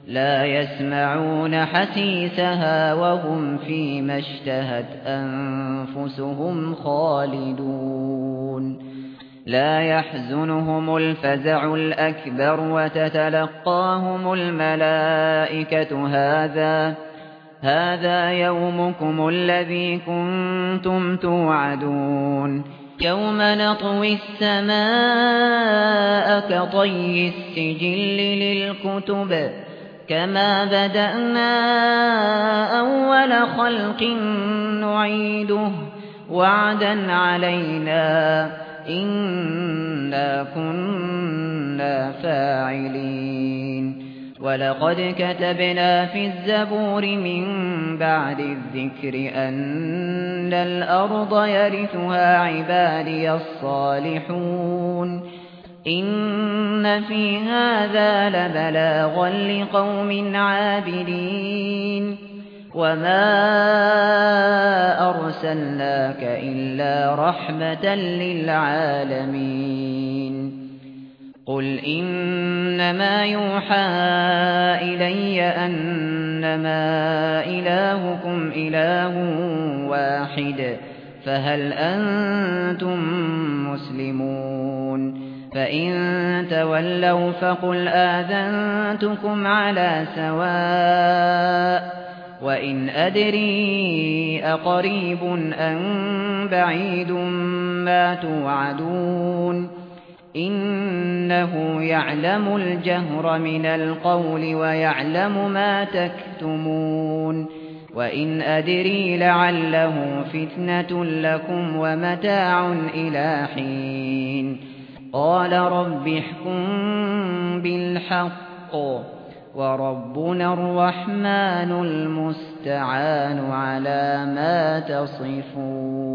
لا يسمعون حسيسها وهم فيما اشتهت أنفسهم خالدون لا يحزنهم الفزع الأكبر وتتلقاهم الملائكة هذا يومكم الذي كنتم توعدون يوم نطوي السماء كطي السجل للكتب كما بدأنا أول خلق نعيده وعدا علينا إنا كنا فاعلين ولقد كتبنا في الزبور من بعد الذكر أن الأرض يرثها عبادي الصالحون إن في هذا لبلاغا لقوم عابدين وما أرسلناك إلا رحمة للعالمين قل إنما يوحى إلي أنما إلهكم إله واحد فهل أنتم مسلمون فإن تولوا فقل آذنتكم على سواء وإن أدري أقريب أم بعيد ما توعدون إنه يعلم الجهر من القول ويعلم ما تكتمون وإن أدري لعله فتنة لكم ومتاع إلى حين قال رب احكم بالحق وربنا الرحمن المستعان على ما تصفون